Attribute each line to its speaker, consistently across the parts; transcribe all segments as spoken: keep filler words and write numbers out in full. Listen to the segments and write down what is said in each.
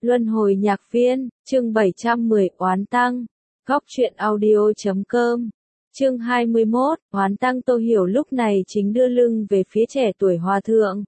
Speaker 1: Luân hồi nhạc viên, chương bảy trăm mười, oán tăng. Góc truyện audio chấm com. Chương hai mươi mốt, oán tăng. Tô Hiểu lúc này chính đưa lưng về phía trẻ tuổi hòa thượng.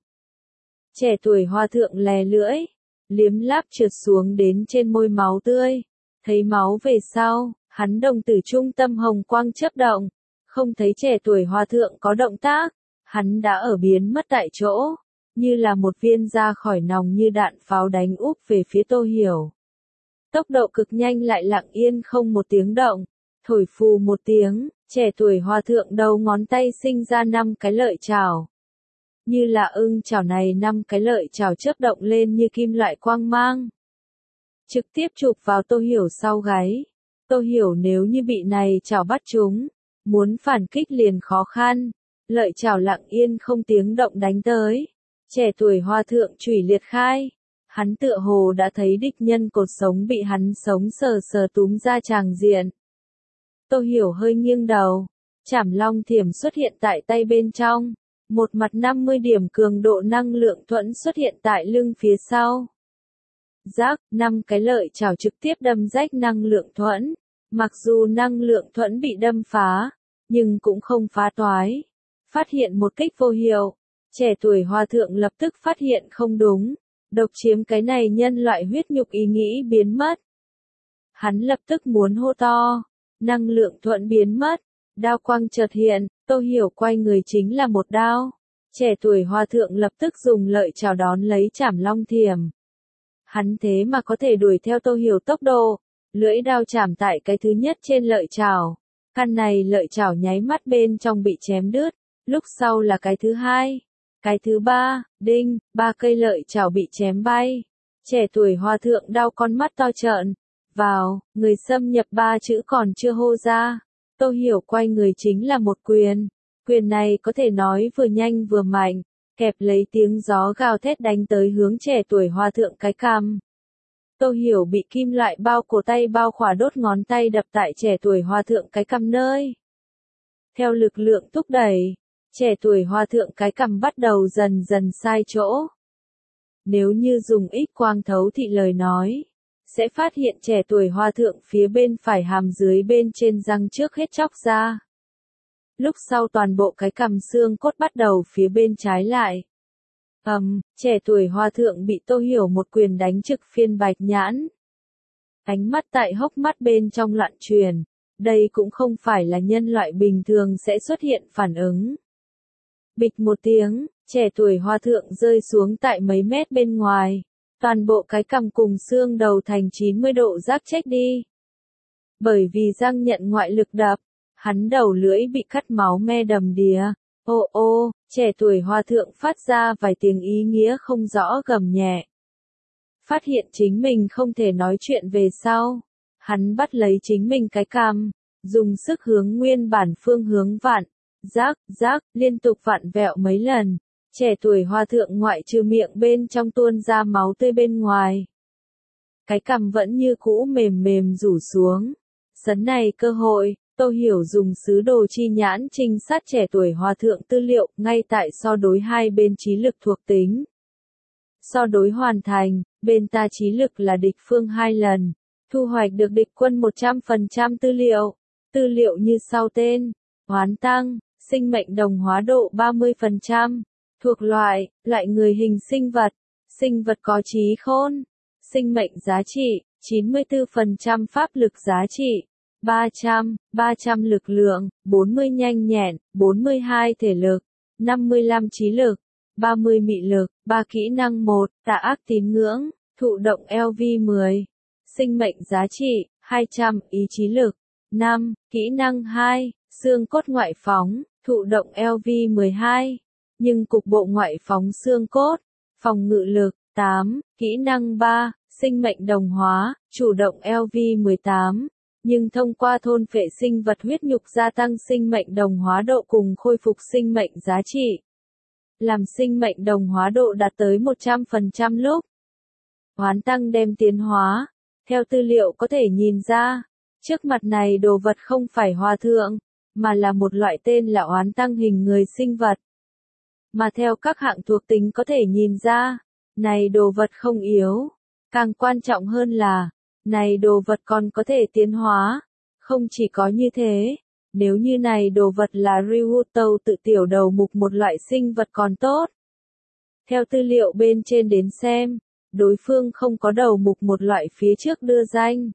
Speaker 1: Trẻ tuổi hòa thượng lè lưỡi, liếm láp trượt xuống đến trên môi máu tươi. Thấy máu về sau, hắn đồng tử trung tâm hồng quang chớp động, không thấy trẻ tuổi hòa thượng có động tác, hắn đã ở biến mất tại chỗ, như là một viên ra khỏi nòng như đạn pháo đánh úp về phía Tô Hiểu. Tốc độ cực nhanh lại lặng yên không một tiếng động, thổi phù một tiếng, trẻ tuổi hòa thượng đầu ngón tay sinh ra năm cái lợi chảo. Như là ưng chảo này năm cái lợi chảo chớp động lên như kim loại quang mang. Trực tiếp chụp vào Tô Hiểu sau gáy. Tô Hiểu nếu như bị này chảo bắt chúng, muốn phản kích liền khó khăn. Lợi chảo lặng yên không tiếng động đánh tới. Trẻ tuổi hòa thượng chủy liệt khai. Hắn tựa hồ đã thấy địch nhân cột sống bị hắn sống sờ sờ túm ra tràng diện. Tô Hiểu hơi nghiêng đầu. Trảm long thiểm xuất hiện tại tay bên trong. Một mặt năm mươi điểm cường độ năng lượng thuẫn xuất hiện tại lưng phía sau. Rác, năm cái lợi chảo trực tiếp đâm rách năng lượng thuẫn. Mặc dù năng lượng thuẫn bị đâm phá, nhưng cũng không phá toái. Phát hiện một kích vô hiệu. Trẻ tuổi hòa thượng lập tức phát hiện không đúng. Độc chiếm cái này nhân loại huyết nhục ý nghĩ biến mất. Hắn lập tức muốn hô to. Năng lượng thuẫn biến mất. Đao quang chợt hiện, Tô Hiểu quay người chính là một đao. Trẻ tuổi hòa thượng lập tức dùng lợi chảo đón lấy trảm long thiểm. Hắn thế mà có thể đuổi theo Tô Hiểu tốc độ. Lưỡi đao chạm tại cái thứ nhất trên lợi chảo. Căn này lợi chảo nháy mắt bên trong bị chém đứt. Lúc sau là cái thứ hai. Cái thứ ba, đinh, ba cây lợi chảo bị chém bay. Trẻ tuổi hòa thượng đau con mắt to trợn. Vào, người xâm nhập ba chữ còn chưa hô ra. Tô Hiểu quay người chính là một quyền. Quyền này có thể nói vừa nhanh vừa mạnh. Kẹp lấy tiếng gió gào thét đánh tới hướng trẻ tuổi hòa thượng cái cằm. Tô Hiểu bị kim loại bao cổ tay bao khỏa đốt ngón tay đập tại trẻ tuổi hòa thượng cái cằm nơi. Theo lực lượng thúc đẩy, trẻ tuổi hòa thượng cái cằm bắt đầu dần dần sai chỗ. Nếu như dùng X quang thấu thị lời nói, sẽ phát hiện trẻ tuổi hòa thượng phía bên phải hàm dưới bên trên răng trước hết chóc ra. Lúc sau toàn bộ cái cằm xương cốt bắt đầu phía bên trái lại. Ầm, um, trẻ tuổi hòa thượng bị Tô Hiểu một quyền đánh trực phiên bạch nhãn. Ánh mắt tại hốc mắt bên trong loạn truyền. Đây cũng không phải là nhân loại bình thường sẽ xuất hiện phản ứng. Bịch một tiếng, trẻ tuổi hòa thượng rơi xuống tại mấy mét bên ngoài. Toàn bộ cái cằm cùng xương đầu thành chín mươi độ rác chết đi. Bởi vì răng nhận ngoại lực đập, hắn đầu lưỡi bị cắt máu me đầm đìa. Ô ô, trẻ tuổi hòa thượng phát ra vài tiếng ý nghĩa không rõ gầm nhẹ. Phát hiện chính mình không thể nói chuyện về sau. Hắn bắt lấy chính mình cái cằm, dùng sức hướng nguyên bản phương hướng vặn, rác, rác, liên tục vặn vẹo mấy lần. Trẻ tuổi hòa thượng ngoại trừ miệng bên trong tuôn ra máu tươi bên ngoài. Cái cằm vẫn như cũ mềm mềm rủ xuống. Sấn này cơ hội, Tô Hiểu dùng sứ đồ chi nhãn trinh sát trẻ tuổi hòa thượng tư liệu ngay tại so đối hai bên trí lực thuộc tính. So đối hoàn thành, bên ta trí lực là địch phương hai lần. Thu hoạch được địch quân một trăm phần trăm tư liệu. Tư liệu như sau tên, oán tăng, sinh mệnh đồng hóa độ ba mươi phần trăm. Thuộc loại, loại người hình sinh vật, sinh vật có trí khôn, sinh mệnh giá trị, chín mươi tư phần trăm pháp lực giá trị, ba trăm, ba trăm lực lượng, bốn mươi nhanh nhẹn, bốn mươi hai thể lực, năm mươi lăm trí lực, ba mươi mị lực, ba kỹ năng một, tà ác tín ngưỡng, thụ động L V mười, sinh mệnh giá trị, hai trăm, ý chí lực, năm, kỹ năng hai, xương cốt ngoại phóng, thụ động L V mười hai. Nhưng cục bộ ngoại phóng xương cốt, phòng ngự lực, tám, kỹ năng ba, sinh mệnh đồng hóa, chủ động L V mười tám, nhưng thông qua thôn phệ sinh vật huyết nhục gia tăng sinh mệnh đồng hóa độ cùng khôi phục sinh mệnh giá trị. Làm sinh mệnh đồng hóa độ đạt tới một trăm phần trăm lúc. Oán tăng đem tiến hóa, theo tư liệu có thể nhìn ra, trước mặt này đồ vật không phải hòa thượng, mà là một loại tên là oán tăng hình người sinh vật. Mà theo các hạng thuộc tính có thể nhìn ra, này đồ vật không yếu. Càng quan trọng hơn là, này đồ vật còn có thể tiến hóa. Không chỉ có như thế, nếu như này đồ vật là Ryuto tự tiểu đầu mục một loại sinh vật còn tốt. Theo tư liệu bên trên đến xem, đối phương không có đầu mục một loại phía trước đưa danh.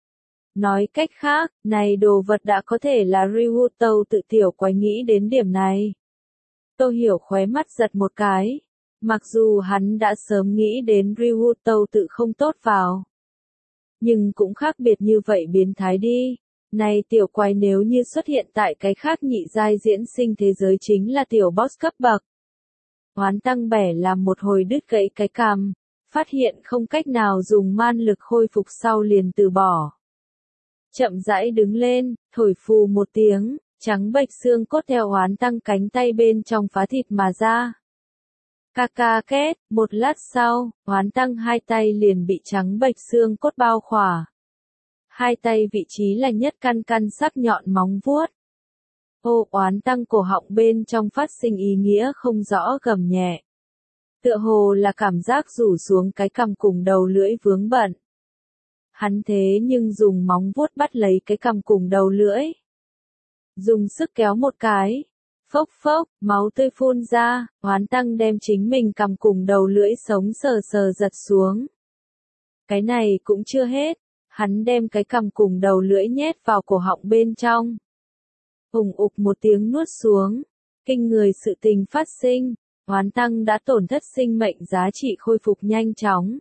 Speaker 1: Nói cách khác, này đồ vật đã có thể là Ryuto tự tiểu quái nghĩ đến điểm này. Tô Hiểu khóe mắt giật một cái. Mặc dù hắn đã sớm nghĩ đến Ryuto tự không tốt vào. Nhưng cũng khác biệt như vậy biến thái đi. Này tiểu quái nếu như xuất hiện tại cái khác nhị giai diễn sinh thế giới chính là tiểu boss cấp bậc. Oán tăng bẻ làm một hồi đứt gãy cái cằm, phát hiện không cách nào dùng man lực khôi phục sau liền từ bỏ. Chậm rãi đứng lên, thổi phù một tiếng, trắng bệch xương cốt theo oán tăng cánh tay bên trong phá thịt mà ra. Ca ca két, một lát sau, oán tăng hai tay liền bị trắng bệch xương cốt bao khỏa. Hai tay vị trí là nhất căn căn sắc nhọn móng vuốt. Ô oán tăng cổ họng bên trong phát sinh ý nghĩa không rõ gầm nhẹ. Tựa hồ là cảm giác rủ xuống cái cằm cùng đầu lưỡi vướng bận. Hắn thế nhưng dùng móng vuốt bắt lấy cái cằm cùng đầu lưỡi. Dùng sức kéo một cái. Phốc phốc, máu tươi phun ra, oán tăng đem chính mình cằm cùng đầu lưỡi sống sờ sờ giật xuống. Cái này cũng chưa hết, hắn đem cái cằm cùng đầu lưỡi nhét vào cổ họng bên trong. Ùng ục một tiếng nuốt xuống, kinh người sự tình phát sinh, oán tăng đã tổn thất sinh mệnh giá trị khôi phục nhanh chóng.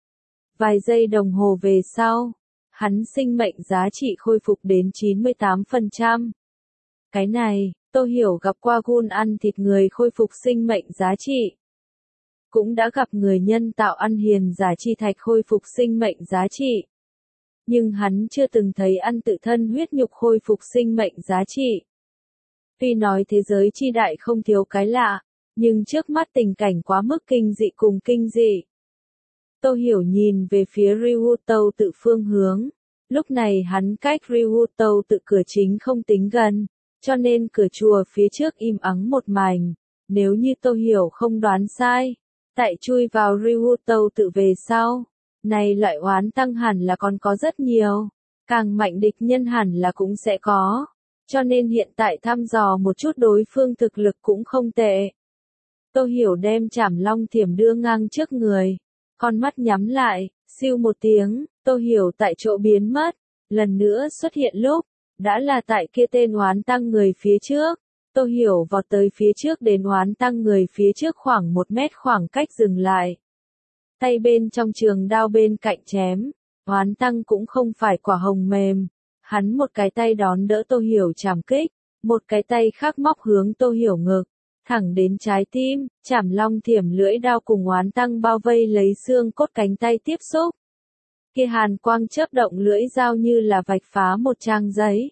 Speaker 1: Vài giây đồng hồ về sau, hắn sinh mệnh giá trị khôi phục đến chín mươi tám phần trăm. Cái này, Tô Hiểu gặp qua gun ăn thịt người khôi phục sinh mệnh giá trị. Cũng đã gặp người nhân tạo ăn hiền giả chi thạch khôi phục sinh mệnh giá trị. Nhưng hắn chưa từng thấy ăn tự thân huyết nhục khôi phục sinh mệnh giá trị. Tuy nói thế giới chi đại không thiếu cái lạ, nhưng trước mắt tình cảnh quá mức kinh dị cùng kinh dị. Tô Hiểu nhìn về phía Ryuto tự phương hướng. Lúc này hắn cách Ryuto tự cửa chính không tính gần, cho nên cửa chùa phía trước im ắng một mảnh. Nếu như Tô Hiểu không đoán sai, tại chui vào Ryuto tự về sau, này loại oán tăng hẳn là còn có rất nhiều, càng mạnh địch nhân hẳn là cũng sẽ có, cho nên hiện tại thăm dò một chút đối phương thực lực cũng không tệ. Tô Hiểu đem Trảm Long Thiểm đưa ngang trước người, con mắt nhắm lại, siêu một tiếng, Tô Hiểu tại chỗ biến mất, lần nữa xuất hiện lúc, đã là tại kia tên oán tăng người phía trước. Tô Hiểu vọt tới phía trước đến oán tăng người phía trước khoảng một mét khoảng cách dừng lại. Tay bên trong trường đao bên cạnh chém, oán tăng cũng không phải quả hồng mềm. Hắn một cái tay đón đỡ Tô Hiểu chảm kích, một cái tay khác móc hướng Tô Hiểu ngực, thẳng đến trái tim, Trảm Long Thiểm lưỡi đao cùng oán tăng bao vây lấy xương cốt cánh tay tiếp xúc. Kia hàn quang chớp động lưỡi dao như là vạch phá một trang giấy.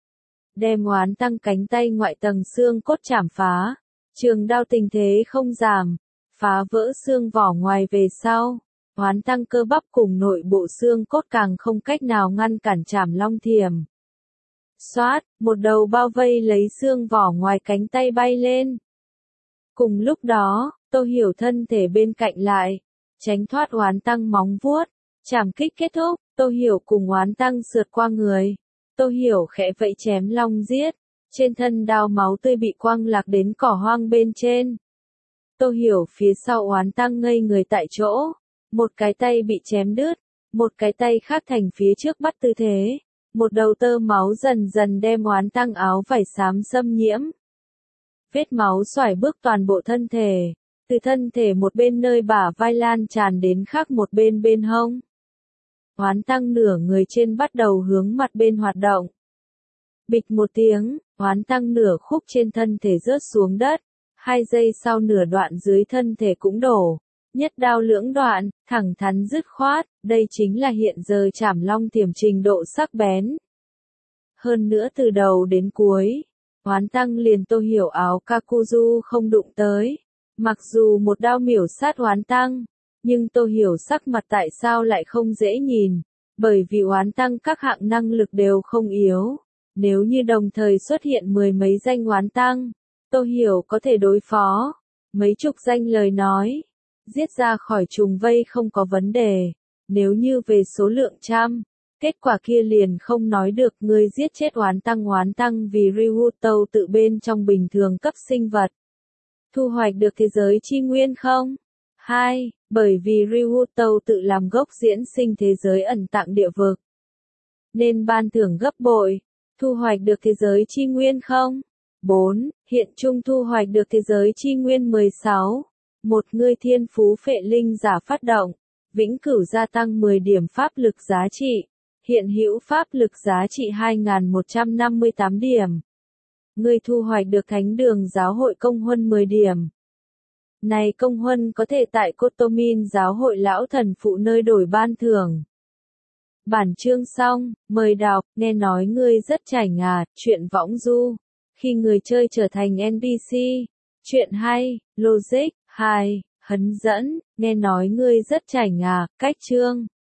Speaker 1: Đem oán tăng cánh tay ngoại tầng xương cốt chảm phá, trường đao tình thế không giảm, phá vỡ xương vỏ ngoài về sau, oán tăng cơ bắp cùng nội bộ xương cốt càng không cách nào ngăn cản Trảm Long Thiểm. Xoát, một đầu bao vây lấy xương vỏ ngoài cánh tay bay lên. Cùng lúc đó, Tô Hiểu thân thể bên cạnh lại, tránh thoát oán tăng móng vuốt, chảm kích kết thúc, Tô Hiểu cùng oán tăng sượt qua người. Tô Hiểu khẽ vẫy chém long giết, trên thân đao máu tươi bị quăng lạc đến cỏ hoang bên trên. Tô Hiểu phía sau oán tăng ngây người tại chỗ, một cái tay bị chém đứt, một cái tay khác thành phía trước bắt tư thế, một đầu tơ máu dần dần đem oán tăng áo vải xám xâm nhiễm. Vết máu xoải bước toàn bộ thân thể, từ thân thể một bên nơi bả vai lan tràn đến khác một bên bên hông. Oán tăng nửa người trên bắt đầu hướng mặt bên hoạt động. Bịch một tiếng, oán tăng nửa khúc trên thân thể rớt xuống đất, hai giây sau nửa đoạn dưới thân thể cũng đổ. Nhất đao lưỡng đoạn, thẳng thắn dứt khoát, đây chính là hiện giờ Trảm Long Thiểm trình độ sắc bén. Hơn nữa từ đầu đến cuối, oán tăng liền Tô Hiểu áo Kakuzu không đụng tới. Mặc dù một đao miểu sát oán tăng, nhưng Tô Hiểu sắc mặt tại sao lại không dễ nhìn, bởi vì oán tăng các hạng năng lực đều không yếu. Nếu như đồng thời xuất hiện mười mấy danh oán tăng, Tô Hiểu có thể đối phó. Mấy chục danh lời nói, giết ra khỏi trùng vây không có vấn đề. Nếu như về số lượng trăm, kết quả kia liền không nói được, ngươi giết chết oán tăng oán tăng vì Ryuto tự bên trong bình thường cấp sinh vật. Thu hoạch được thế giới chi nguyên không? hai. Bởi vì Ryuto tự làm gốc diễn sinh thế giới ẩn tạng địa vực, nên ban thưởng gấp bội. Thu hoạch được thế giới chi nguyên không? bốn. Hiện chung thu hoạch được thế giới chi nguyên mười sáu. Một người thiên phú phệ linh giả phát động, vĩnh cửu gia tăng mười điểm pháp lực giá trị. Hiện hữu pháp lực giá trị hai nghìn một trăm năm mươi tám điểm. Người thu hoạch được thánh đường giáo hội công huân mười điểm. Này công huân có thể tại Kotomin giáo hội lão thần phụ nơi đổi ban thưởng. Bản chương xong, mời đọc, nghe nói ngươi rất chảnh à, chuyện võng du. Khi người chơi trở thành en pê xê. Chuyện hay, logic, hai, hấn dẫn, nghe nói ngươi rất chảnh à, cách chương.